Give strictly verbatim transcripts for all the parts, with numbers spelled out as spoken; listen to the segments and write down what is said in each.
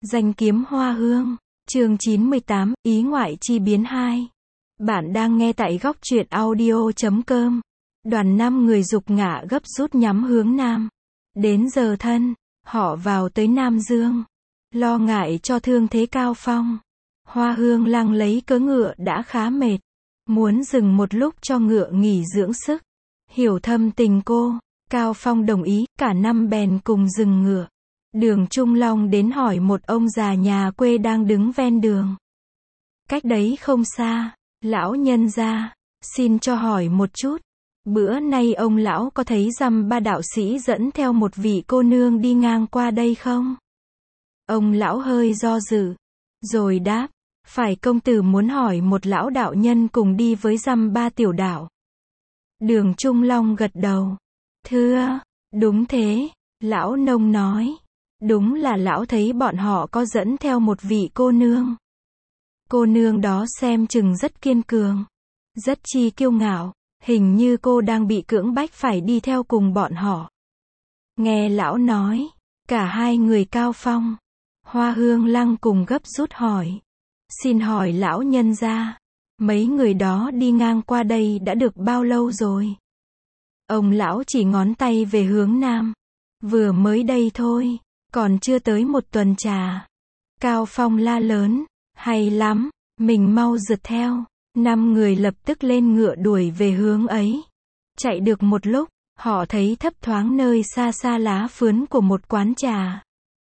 Danh kiếm hoa hương, chương chín mươi tám, ý ngoại chi biến hai. Bạn đang nghe tại góc truyện audio chấm com. Đoàn năm người dục ngả gấp rút nhắm hướng nam. Đến giờ thân, họ vào tới Nam Dương. Lo ngại cho thương thế Cao Phong. Hoa hương lăng lấy cớ ngựa đã khá mệt. Muốn dừng một lúc cho ngựa nghỉ dưỡng sức. Hiểu thâm tình cô, Cao Phong đồng ý, cả năm bèn cùng dừng ngựa. Đường Trung Long đến hỏi một ông già nhà quê đang đứng ven đường. Cách đấy không xa, lão nhân gia, xin cho hỏi một chút. Bữa nay ông lão có thấy dăm ba đạo sĩ dẫn theo một vị cô nương đi ngang qua đây không? Ông lão hơi do dự, rồi đáp, phải công tử muốn hỏi một lão đạo nhân cùng đi với dăm ba tiểu đạo. Đường Trung Long gật đầu. Thưa, đúng thế, lão nông nói. Đúng là lão thấy bọn họ có dẫn theo một vị cô nương. Cô nương đó xem chừng rất kiên cường, rất chi kiêu ngạo, hình như cô đang bị cưỡng bách phải đi theo cùng bọn họ. Nghe lão nói, cả hai người Cao Phong, Hoa Hương Lăng cùng gấp rút hỏi. Xin hỏi lão nhân gia, mấy người đó đi ngang qua đây đã được bao lâu rồi? Ông lão chỉ ngón tay về hướng nam. Vừa mới đây thôi. Còn chưa tới một tuần trà. Cao Phong la lớn, hay lắm, mình mau rượt theo. Năm người lập tức lên ngựa đuổi về hướng ấy. Chạy được một lúc, họ thấy thấp thoáng nơi xa xa lá phướn của một quán trà.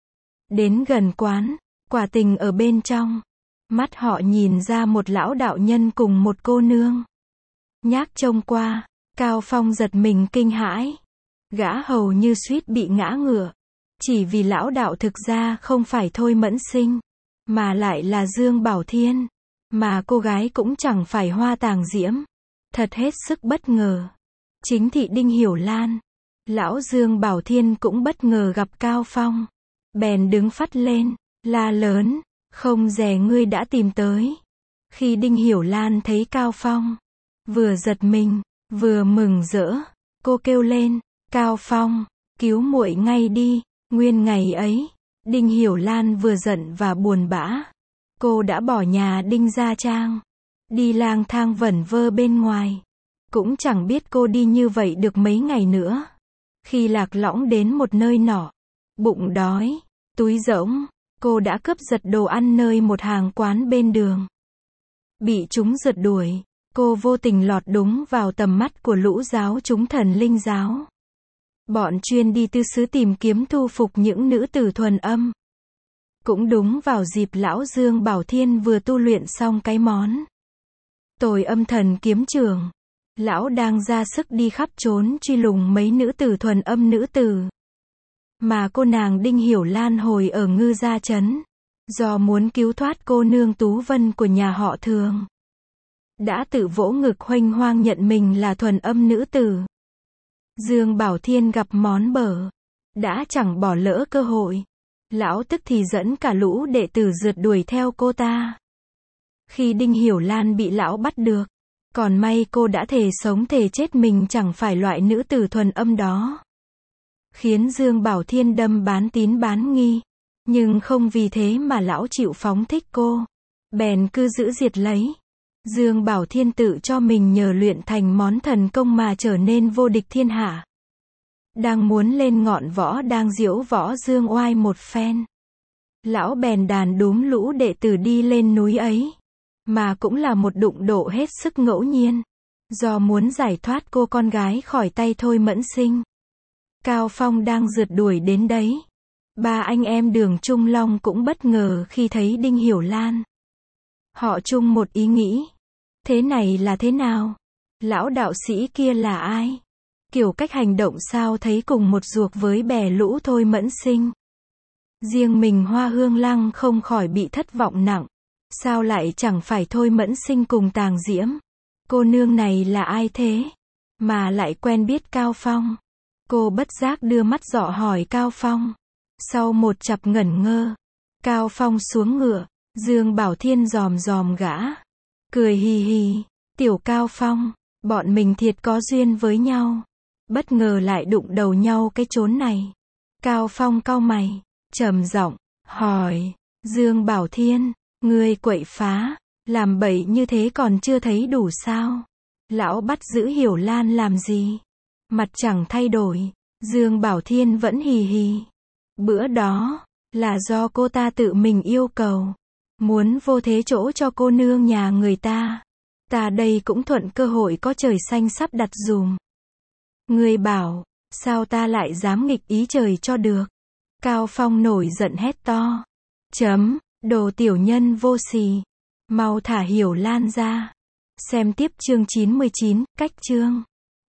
Đến gần quán, quả tình ở bên trong. Mắt họ nhìn ra một lão đạo nhân cùng một cô nương. Nhác trông qua, Cao Phong giật mình kinh hãi. Gã hầu như suýt bị ngã ngựa. Chỉ vì lão đạo thực ra không phải Thôi Mẫn Sinh, mà lại là Dương Bảo Thiên, mà cô gái cũng chẳng phải Hoa Tàng Diễm. Thật hết sức bất ngờ. Chính thị Đinh Hiểu Lan, lão Dương Bảo Thiên cũng bất ngờ gặp Cao Phong. Bèn đứng phắt lên, la lớn, không dè ngươi đã tìm tới. Khi Đinh Hiểu Lan thấy Cao Phong, vừa giật mình, vừa mừng rỡ, cô kêu lên, Cao Phong, cứu muội ngay đi. Nguyên ngày ấy, Đinh Hiểu Lan vừa giận và buồn bã. Cô đã bỏ nhà Đinh Gia Trang, đi lang thang vẩn vơ bên ngoài. Cũng chẳng biết cô đi như vậy được mấy ngày nữa. Khi lạc lõng đến một nơi nọ, bụng đói, túi rỗng, cô đã cướp giật đồ ăn nơi một hàng quán bên đường. Bị chúng rượt đuổi, cô vô tình lọt đúng vào tầm mắt của lũ giáo chúng Thần Linh giáo. Bọn chuyên đi tư xứ tìm kiếm thu phục những nữ tử thuần âm. Cũng đúng vào dịp lão Dương Bảo Thiên vừa tu luyện xong cái món Tồi Âm Thần Kiếm Trường. Lão đang ra sức đi khắp trốn truy lùng mấy nữ tử thuần âm nữ tử. Mà cô nàng Đinh Hiểu Lan hồi ở Ngư Gia Trấn, do muốn cứu thoát cô nương Tú Vân của nhà họ Thường, đã tự vỗ ngực hoanh hoang nhận mình là thuần âm nữ tử. Dương Bảo Thiên gặp món bở, đã chẳng bỏ lỡ cơ hội. Lão tức thì dẫn cả lũ đệ tử rượt đuổi theo cô ta. Khi Đinh Hiểu Lan bị lão bắt được, còn may cô đã thề sống thề chết mình chẳng phải loại nữ tử thuần âm đó. Khiến Dương Bảo Thiên đâm bán tín bán nghi. Nhưng không vì thế mà lão chịu phóng thích cô. Bèn cứ giữ diệt lấy. Dương Bảo Thiên tự cho mình nhờ luyện thành món thần công mà trở nên vô địch thiên hạ. Đang muốn lên ngọn võ đang diễu võ dương oai một phen. Lão bèn đàn đúm lũ đệ tử đi lên núi ấy. Mà cũng là một đụng độ hết sức ngẫu nhiên. Do muốn giải thoát cô con gái khỏi tay Thôi Mẫn Sinh. Cao Phong đang rượt đuổi đến đấy. Ba anh em Đường Trung Long cũng bất ngờ khi thấy Đinh Hiểu Lan. Họ chung một ý nghĩ. Thế này là thế nào? Lão đạo sĩ kia là ai? Kiểu cách hành động sao thấy cùng một ruột với bè lũ Thôi Mẫn Sinh. Riêng mình Hoa Hương Lăng không khỏi bị thất vọng nặng. Sao lại chẳng phải Thôi Mẫn Sinh cùng Tàng Diễm? Cô nương này là ai thế? Mà lại quen biết Cao Phong. Cô bất giác đưa mắt dọ hỏi Cao Phong. Sau một chặp ngẩn ngơ, Cao Phong xuống ngựa. Dương Bảo Thiên dòm dòm gã. Cười hì hì. Tiểu Cao Phong, bọn mình thiệt có duyên với nhau. Bất ngờ lại đụng đầu nhau cái chốn này. Cao Phong cau mày, trầm giọng hỏi. Dương Bảo Thiên, ngươi quậy phá, làm bậy như thế còn chưa thấy đủ sao? Lão bắt giữ Hiểu Lan làm gì? Mặt chẳng thay đổi, Dương Bảo Thiên vẫn hì hì. Bữa đó, là do cô ta tự mình yêu cầu. Muốn vô thế chỗ cho cô nương nhà người ta. Ta đây cũng thuận cơ hội có trời xanh sắp đặt dùm. Ngươi bảo, sao ta lại dám nghịch ý trời cho được? Cao Phong nổi giận hét to. Chấm, đồ tiểu nhân vô sỉ. Mau thả Hiểu Lan ra. Xem tiếp chương chín mươi chín, cách chương.